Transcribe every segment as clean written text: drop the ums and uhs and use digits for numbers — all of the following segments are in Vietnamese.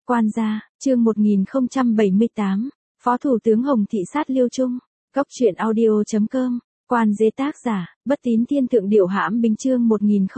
Quan gia, chương 1078, Phó Thủ tướng Hồng thị sát Liêu Trung. Cốc truyện audio.com, Quan Dế tác giả, Bất Tín Thiên Thượng Điệu Hãm Bính chương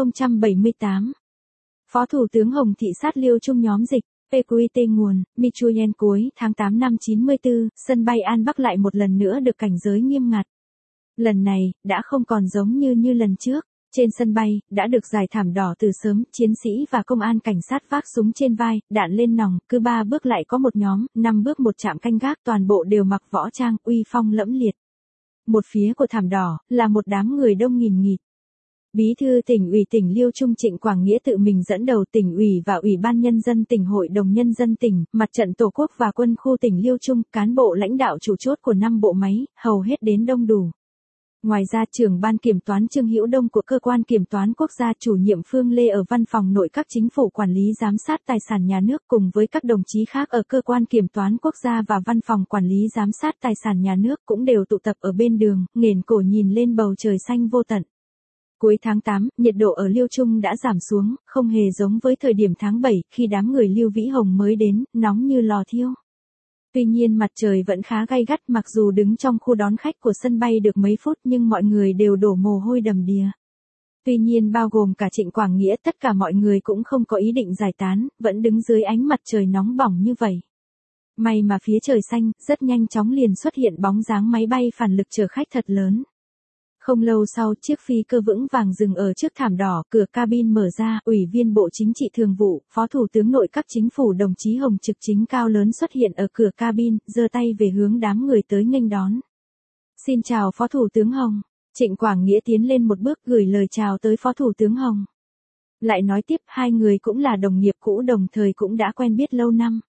1078. Phó Thủ tướng Hồng thị sát Liêu Trung nhóm dịch, PQT nguồn, Michuyen cuối tháng 8 năm 94, sân bay An Bắc lại một lần nữa được cảnh giới nghiêm ngặt. Lần này, đã không còn giống như lần trước. Trên sân bay, đã được rải thảm đỏ từ sớm, chiến sĩ và công an cảnh sát vác súng trên vai, đạn lên nòng, cứ 3 bước lại có một nhóm, 5 bước một trạm canh gác, toàn bộ đều mặc võ trang, uy phong lẫm liệt. Một phía của thảm đỏ, là một đám người đông nghìn nghịt. Bí thư tỉnh ủy tỉnh Liêu Trung Trịnh Quảng Nghĩa tự mình dẫn đầu tỉnh ủy và Ủy ban Nhân dân tỉnh Hội đồng Nhân dân tỉnh, Mặt trận Tổ quốc và quân khu tỉnh Liêu Trung, cán bộ lãnh đạo chủ chốt của 5 bộ máy, hầu hết đến đông đủ. Ngoài ra trưởng ban kiểm toán Trương Hữu Đông của cơ quan kiểm toán quốc gia, chủ nhiệm Phương Lê ở văn phòng nội các chính phủ quản lý giám sát tài sản nhà nước cùng với các đồng chí khác ở cơ quan kiểm toán quốc gia và văn phòng quản lý giám sát tài sản nhà nước cũng đều tụ tập ở bên đường, nghển cổ nhìn lên bầu trời xanh vô tận. Cuối tháng 8, nhiệt độ ở Liêu Trung đã giảm xuống, không hề giống với thời điểm tháng 7 khi đám người Lưu Vĩ Hồng mới đến, nóng như lò thiêu. Tuy nhiên mặt trời vẫn khá gay gắt, mặc dù đứng trong khu đón khách của sân bay được mấy phút nhưng mọi người đều đổ mồ hôi đầm đìa. Tuy nhiên bao gồm cả Trịnh Quảng Nghĩa, tất cả mọi người cũng không có ý định giải tán, vẫn đứng dưới ánh mặt trời nóng bỏng như vậy. May mà phía trời xanh, rất nhanh chóng liền xuất hiện bóng dáng máy bay phản lực chở khách thật lớn. Không lâu sau, chiếc phi cơ vững vàng dừng ở trước thảm đỏ, cửa cabin mở ra, Ủy viên Bộ Chính trị Thường vụ, Phó Thủ tướng Nội các Chính phủ đồng chí Hồng Trực Chính cao lớn xuất hiện ở cửa cabin, giơ tay về hướng đám người tới nghênh đón. Xin chào Phó Thủ tướng Hồng. Trịnh Quảng Nghĩa tiến lên một bước gửi lời chào tới Phó Thủ tướng Hồng. Lại nói tiếp, hai người cũng là đồng nghiệp cũ, đồng thời cũng đã quen biết lâu năm.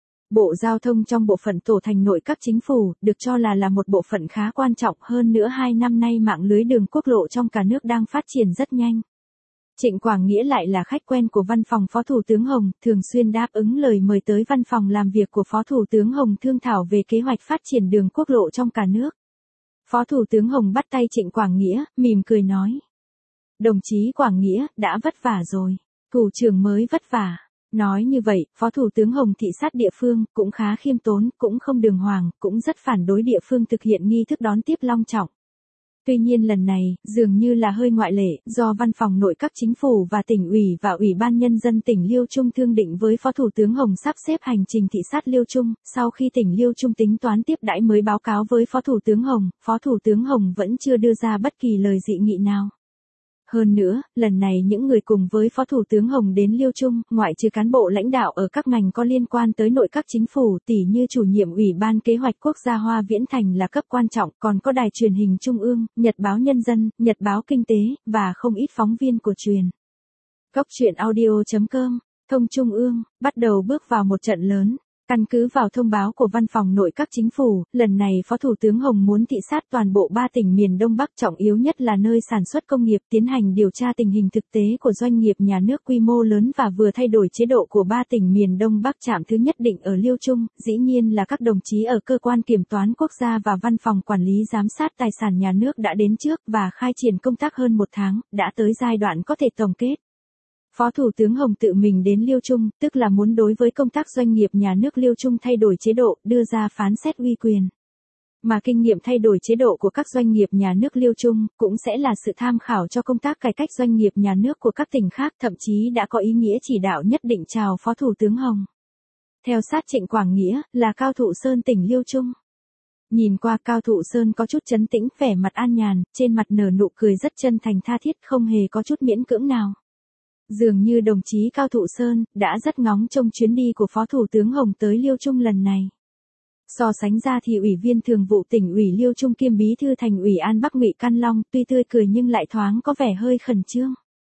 Bộ Giao thông trong bộ phận tổ thành nội các chính phủ, được cho là một bộ phận khá quan trọng, hơn nữa 2 năm nay mạng lưới đường quốc lộ trong cả nước đang phát triển rất nhanh. Trịnh Quảng Nghĩa lại là khách quen của văn phòng Phó Thủ tướng Hồng, thường xuyên đáp ứng lời mời tới văn phòng làm việc của Phó Thủ tướng Hồng thương thảo về kế hoạch phát triển đường quốc lộ trong cả nước. Phó Thủ tướng Hồng bắt tay Trịnh Quảng Nghĩa, mỉm cười nói. Đồng chí Quảng Nghĩa, đã vất vả rồi. Thủ trưởng mới vất vả. Nói như vậy, Phó Thủ tướng Hồng thị sát địa phương, cũng khá khiêm tốn, cũng không đường hoàng, cũng rất phản đối địa phương thực hiện nghi thức đón tiếp long trọng. Tuy nhiên lần này, dường như là hơi ngoại lệ, do văn phòng nội các chính phủ và tỉnh ủy và Ủy ban Nhân dân tỉnh Liêu Trung thương định với Phó Thủ tướng Hồng sắp xếp hành trình thị sát Liêu Trung, sau khi tỉnh Liêu Trung tính toán tiếp đãi mới báo cáo với Phó Thủ tướng Hồng, Phó Thủ tướng Hồng vẫn chưa đưa ra bất kỳ lời dị nghị nào. Hơn nữa, lần này những người cùng với Phó Thủ tướng Hồng đến Liêu Trung, ngoại trừ cán bộ lãnh đạo ở các ngành có liên quan tới nội các chính phủ, tỉ như chủ nhiệm Ủy ban Kế hoạch Quốc gia Hoa Viễn Thành là cấp quan trọng, còn có đài truyền hình Trung ương, Nhật báo Nhân dân, Nhật báo Kinh tế, và không ít phóng viên của truyền. Cốc truyện audio.com, thông Trung ương, bắt đầu bước vào một trận lớn. Căn cứ vào thông báo của văn phòng nội các chính phủ, lần này Phó Thủ tướng Hồng muốn thị sát toàn bộ 3 tỉnh miền Đông Bắc, trọng yếu nhất là nơi sản xuất công nghiệp, tiến hành điều tra tình hình thực tế của doanh nghiệp nhà nước quy mô lớn và vừa thay đổi chế độ của 3 tỉnh miền Đông Bắc. Trạm thứ nhất định ở Liêu Trung, dĩ nhiên là các đồng chí ở cơ quan kiểm toán quốc gia và văn phòng quản lý giám sát tài sản nhà nước đã đến trước và khai triển công tác hơn 1 tháng, đã tới giai đoạn có thể tổng kết. Phó Thủ tướng Hồng tự mình đến Liêu Trung, tức là muốn đối với công tác doanh nghiệp nhà nước Liêu Trung thay đổi chế độ, đưa ra phán xét uy quyền. Mà kinh nghiệm thay đổi chế độ của các doanh nghiệp nhà nước Liêu Trung, cũng sẽ là sự tham khảo cho công tác cải cách doanh nghiệp nhà nước của các tỉnh khác, thậm chí đã có ý nghĩa chỉ đạo nhất định chào Phó Thủ tướng Hồng. Theo sát Trịnh Quảng Nghĩa, là Cao Thụ Sơn tỉnh Liêu Trung. Nhìn qua Cao Thụ Sơn có chút trấn tĩnh, vẻ mặt an nhàn, trên mặt nở nụ cười rất chân thành tha thiết, không hề có chút miễn cưỡng nào. Dường như đồng chí Cao Thụ Sơn đã rất ngóng trông chuyến đi của Phó Thủ tướng Hồng tới Liêu Trung lần này. So sánh ra thì Ủy viên Thường vụ tỉnh ủy Liêu Trung kiêm Bí thư Thành ủy An Bắc Ngụy Căn Long tuy tươi cười nhưng lại thoáng có vẻ hơi khẩn trương.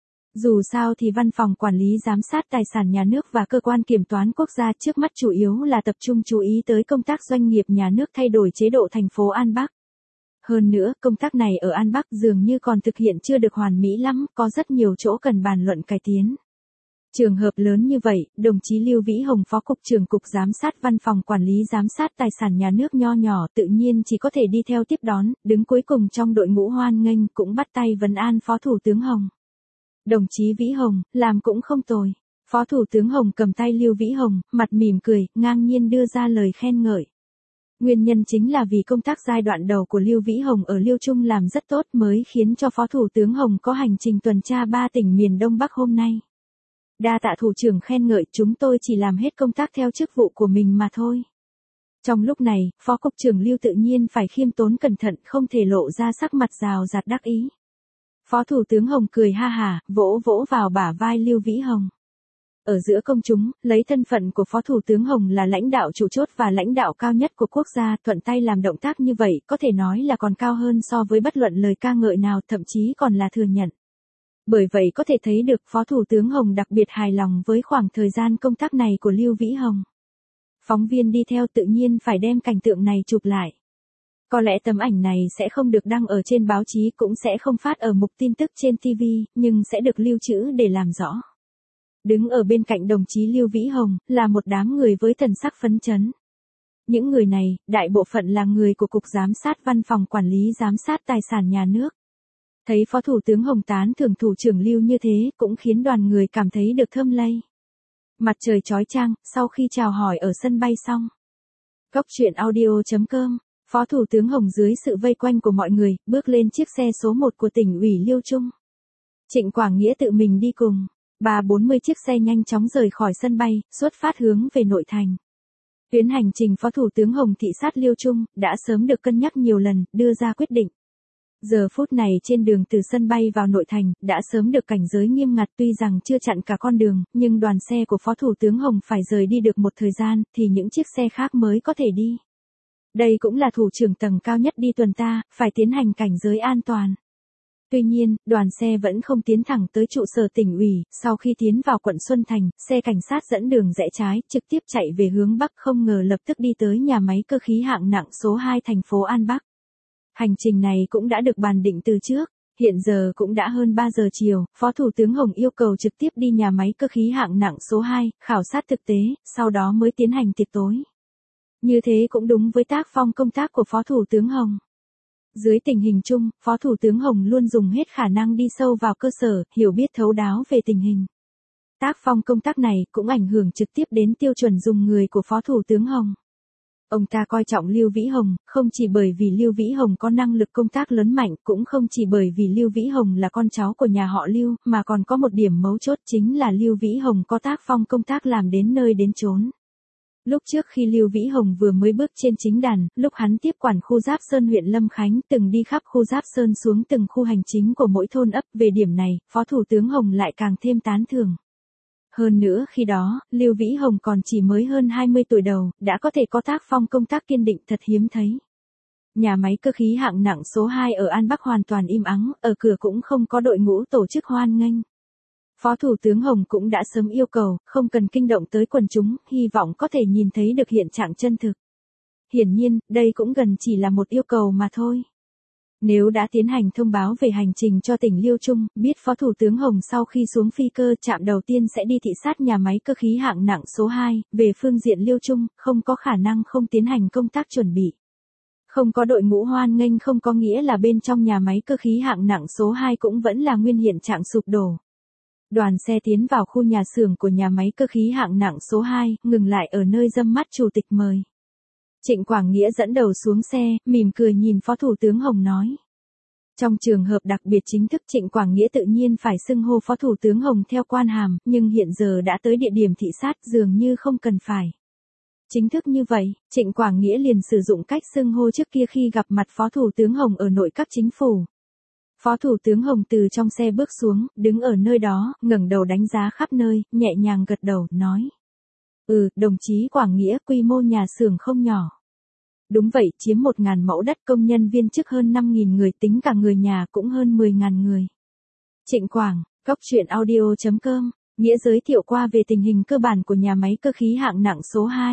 Dù sao thì văn phòng quản lý giám sát tài sản nhà nước và cơ quan kiểm toán quốc gia trước mắt chủ yếu là tập trung chú ý tới công tác doanh nghiệp nhà nước thay đổi chế độ thành phố An Bắc. Hơn nữa, công tác này ở An Bắc dường như còn thực hiện chưa được hoàn mỹ lắm, có rất nhiều chỗ cần bàn luận cải tiến. Trường hợp lớn như vậy, đồng chí Lưu Vĩ Hồng Phó Cục trưởng Cục Giám sát Văn phòng Quản lý Giám sát Tài sản Nhà nước nho nhỏ tự nhiên chỉ có thể đi theo tiếp đón, đứng cuối cùng trong đội ngũ hoan nghênh, cũng bắt tay vấn an Phó Thủ tướng Hồng. Đồng chí Vĩ Hồng, làm cũng không tồi. Phó Thủ tướng Hồng cầm tay Lưu Vĩ Hồng, mặt mỉm cười, ngang nhiên đưa ra lời khen ngợi. Nguyên nhân chính là vì công tác giai đoạn đầu của Lưu Vĩ Hồng ở Liêu Trung làm rất tốt mới khiến cho Phó Thủ tướng Hồng có hành trình tuần tra 3 tỉnh miền Đông Bắc hôm nay. Đa tạ thủ trưởng khen ngợi, chúng tôi chỉ làm hết công tác theo chức vụ của mình mà thôi. Trong lúc này, Phó Cục trưởng Lưu tự nhiên phải khiêm tốn cẩn thận, không thể lộ ra sắc mặt rào rạt đắc ý. Phó Thủ tướng Hồng cười ha hả, vỗ vỗ vào bả vai Lưu Vĩ Hồng. Ở giữa công chúng, lấy thân phận của Phó Thủ tướng Hồng là lãnh đạo trụ chốt và lãnh đạo cao nhất của quốc gia, thuận tay làm động tác như vậy có thể nói là còn cao hơn so với bất luận lời ca ngợi nào, thậm chí còn là thừa nhận. Bởi vậy có thể thấy được Phó Thủ tướng Hồng đặc biệt hài lòng với khoảng thời gian công tác này của Lưu Vĩ Hồng. Phóng viên đi theo tự nhiên phải đem cảnh tượng này chụp lại. Có lẽ tấm ảnh này sẽ không được đăng ở trên báo chí, cũng sẽ không phát ở mục tin tức trên TV, nhưng sẽ được lưu trữ để làm rõ. Đứng ở bên cạnh đồng chí Lưu Vĩ Hồng, là một đám người với thần sắc phấn chấn. Những người này, đại bộ phận là người của Cục Giám sát Văn phòng Quản lý Giám sát Tài sản Nhà nước. Thấy Phó Thủ tướng Hồng tán thưởng Thủ trưởng Lưu như thế, cũng khiến đoàn người cảm thấy được thơm lây. Mặt trời chói chang, sau khi chào hỏi ở sân bay xong. Cốc truyện audio.com, Phó Thủ tướng Hồng dưới sự vây quanh của mọi người, bước lên chiếc xe số 1 của tỉnh ủy Liêu Trung. Trịnh Quảng Nghĩa tự mình đi cùng. 30-40 chiếc xe nhanh chóng rời khỏi sân bay, xuất phát hướng về nội thành. Tuyến hành trình Phó Thủ tướng Hồng thị sát Liêu Trung, đã sớm được cân nhắc nhiều lần, đưa ra quyết định. Giờ phút này trên đường từ sân bay vào nội thành, đã sớm được cảnh giới nghiêm ngặt, tuy rằng chưa chặn cả con đường, nhưng đoàn xe của Phó Thủ tướng Hồng phải rời đi được một thời gian, thì những chiếc xe khác mới có thể đi. Đây cũng là thủ trưởng tầng cao nhất đi tuần ta, phải tiến hành cảnh giới an toàn. Tuy nhiên, đoàn xe vẫn không tiến thẳng tới trụ sở tỉnh ủy, sau khi tiến vào quận Xuân Thành, xe cảnh sát dẫn đường rẽ trái, trực tiếp chạy về hướng Bắc, không ngờ lập tức đi tới nhà máy cơ khí hạng nặng số 2 thành phố An Bắc. Hành trình này cũng đã được bàn định từ trước, hiện giờ cũng đã hơn 3 giờ chiều, Phó Thủ tướng Hồng yêu cầu trực tiếp đi nhà máy cơ khí hạng nặng số 2, khảo sát thực tế, sau đó mới tiến hành tiệc tối. Như thế cũng đúng với tác phong công tác của Phó Thủ tướng Hồng. Dưới tình hình chung, Phó Thủ tướng Hồng luôn dùng hết khả năng đi sâu vào cơ sở, hiểu biết thấu đáo về tình hình. Tác phong công tác này cũng ảnh hưởng trực tiếp đến tiêu chuẩn dùng người của Phó Thủ tướng Hồng. Ông ta coi trọng Lưu Vĩ Hồng, không chỉ bởi vì Lưu Vĩ Hồng có năng lực công tác lớn mạnh, cũng không chỉ bởi vì Lưu Vĩ Hồng là con cháu của nhà họ Lưu, mà còn có một điểm mấu chốt chính là Lưu Vĩ Hồng có tác phong công tác làm đến nơi đến chốn. Lúc trước khi Lưu Vĩ Hồng vừa mới bước trên chính đàn, lúc hắn tiếp quản khu Giáp Sơn huyện Lâm Khánh, từng đi khắp khu Giáp Sơn xuống từng khu hành chính của mỗi thôn ấp, về điểm này, Phó Thủ tướng Hồng lại càng thêm tán thưởng. Hơn nữa khi đó, Lưu Vĩ Hồng còn chỉ mới hơn 20 tuổi đầu, đã có thể có tác phong công tác kiên định thật hiếm thấy. Nhà máy cơ khí hạng nặng số 2 ở An Bắc hoàn toàn im ắng, ở cửa cũng không có đội ngũ tổ chức hoan nghênh. Phó Thủ tướng Hồng cũng đã sớm yêu cầu, không cần kinh động tới quần chúng, hy vọng có thể nhìn thấy được hiện trạng chân thực. Hiển nhiên, đây cũng gần chỉ là một yêu cầu mà thôi. Nếu đã tiến hành thông báo về hành trình cho tỉnh Liêu Trung, biết Phó Thủ tướng Hồng sau khi xuống phi cơ trạm đầu tiên sẽ đi thị sát nhà máy cơ khí hạng nặng số 2, về phương diện Liêu Trung, không có khả năng không tiến hành công tác chuẩn bị. Không có đội ngũ hoan nghênh không có nghĩa là bên trong nhà máy cơ khí hạng nặng số 2 cũng vẫn là nguyên hiện trạng sụp đổ. Đoàn xe tiến vào khu nhà xưởng của nhà máy cơ khí hạng nặng số 2, ngừng lại ở nơi dâm mắt chủ tịch mời. Trịnh Quảng Nghĩa dẫn đầu xuống xe, mỉm cười nhìn Phó Thủ tướng Hồng nói. Trong trường hợp đặc biệt chính thức Trịnh Quảng Nghĩa tự nhiên phải xưng hô Phó Thủ tướng Hồng theo quan hàm, nhưng hiện giờ đã tới địa điểm thị sát dường như không cần phải. Chính thức như vậy, Trịnh Quảng Nghĩa liền sử dụng cách xưng hô trước kia khi gặp mặt Phó Thủ tướng Hồng ở nội các chính phủ. Phó Thủ tướng Hồng từ trong xe bước xuống, đứng ở nơi đó, ngẩng đầu đánh giá khắp nơi, nhẹ nhàng gật đầu, nói. Đồng chí Quảng Nghĩa, quy mô nhà xưởng không nhỏ. Đúng vậy, chiếm 1.000 mẫu đất, công nhân viên chức hơn 5.000 người, tính cả người nhà cũng hơn 10.000 người. Trịnh Quảng, Cốc truyện audio.com, Nghĩa giới thiệu qua về tình hình cơ bản của nhà máy cơ khí hạng nặng số 2.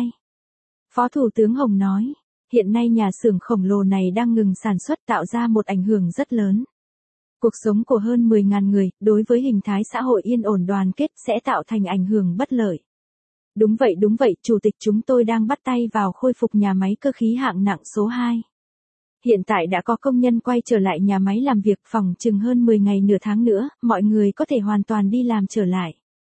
Phó Thủ tướng Hồng nói, hiện nay nhà xưởng khổng lồ này đang ngừng sản xuất tạo ra một ảnh hưởng rất lớn. Cuộc sống của hơn 10.000 người, đối với hình thái xã hội yên ổn đoàn kết sẽ tạo thành ảnh hưởng bất lợi. Đúng vậy, Chủ tịch chúng tôi đang bắt tay vào khôi phục nhà máy cơ khí hạng nặng số 2. Hiện tại đã có công nhân quay trở lại nhà máy làm việc, phòng chừng hơn 10 ngày nửa tháng nữa, mọi người có thể hoàn toàn đi làm trở lại.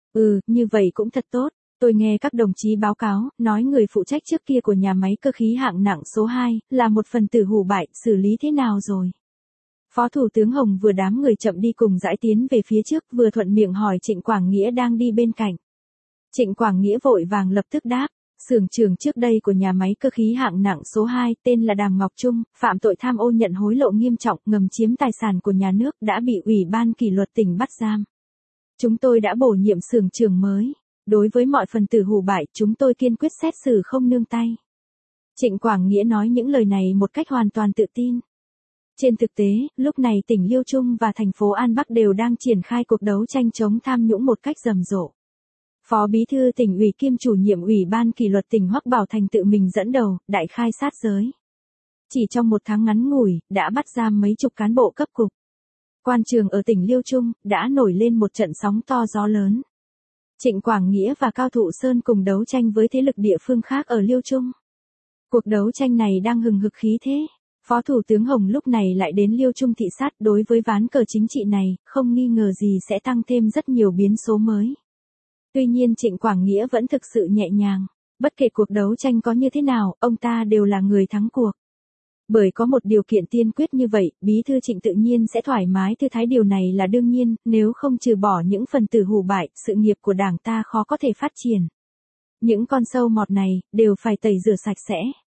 Như vậy cũng thật tốt. Tôi nghe các đồng chí báo cáo, nói người phụ trách trước kia của nhà máy cơ khí hạng nặng số 2, là một phần tử hủ bại, xử lý thế nào rồi? Phó Thủ tướng Hồng vừa đám người chậm đi cùng dãi tiến về phía trước, vừa thuận miệng hỏi Trịnh Quảng Nghĩa đang đi bên cạnh. Trịnh Quảng Nghĩa vội vàng lập tức đáp, xưởng trưởng trước đây của nhà máy cơ khí hạng nặng số 2, tên là Đàm Ngọc Trung, phạm tội tham ô nhận hối lộ nghiêm trọng, ngầm chiếm tài sản của nhà nước, đã bị Ủy ban kỷ luật tỉnh bắt giam. Chúng tôi đã bổ nhiệm xưởng trưởng mới. Đối với mọi phần tử hủ bại, chúng tôi kiên quyết xét xử không nương tay. Trịnh Quảng Nghĩa nói những lời này một cách hoàn toàn tự tin. Trên thực tế, lúc này tỉnh Liêu Trung và thành phố An Bắc đều đang triển khai cuộc đấu tranh chống tham nhũng một cách rầm rộ. Phó Bí thư tỉnh ủy kiêm chủ nhiệm Ủy ban kỷ luật tỉnh Hoắc Bảo Thành tự mình dẫn đầu, đại khai sát giới. Chỉ trong một tháng ngắn ngủi, đã bắt giam mấy chục cán bộ cấp cục. Quan trường ở tỉnh Liêu Trung, đã nổi lên một trận sóng to gió lớn. Trịnh Quảng Nghĩa và Cao Thụ Sơn cùng đấu tranh với thế lực địa phương khác ở Liêu Trung. Cuộc đấu tranh này đang hừng hực khí thế. Phó Thủ tướng Hồng lúc này lại đến Liêu Trung thị sát, đối với ván cờ chính trị này, không nghi ngờ gì sẽ tăng thêm rất nhiều biến số mới. Tuy nhiên Trịnh Quảng Nghĩa vẫn thực sự nhẹ nhàng. Bất kể cuộc đấu tranh có như thế nào, ông ta đều là người thắng cuộc. Bởi có một điều kiện tiên quyết như vậy, Bí thư Trịnh tự nhiên sẽ thoải mái thư thái, điều này là đương nhiên, nếu không trừ bỏ những phần tử hủ bại, sự nghiệp của đảng ta khó có thể phát triển. Những con sâu mọt này, đều phải tẩy rửa sạch sẽ.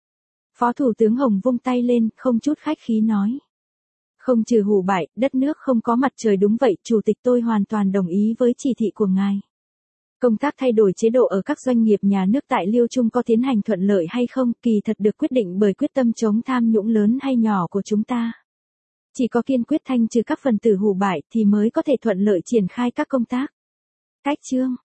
Phó Thủ tướng Hồng vung tay lên, không chút khách khí nói. Không trừ hủ bại, đất nước không có mặt trời, đúng vậy, Chủ tịch, tôi hoàn toàn đồng ý với chỉ thị của ngài. Công tác thay đổi chế độ ở các doanh nghiệp nhà nước tại Liêu Trung có tiến hành thuận lợi hay không, kỳ thật được quyết định bởi quyết tâm chống tham nhũng lớn hay nhỏ của chúng ta. Chỉ có kiên quyết thanh trừ các phần tử hủ bại thì mới có thể thuận lợi triển khai các công tác. Cách chương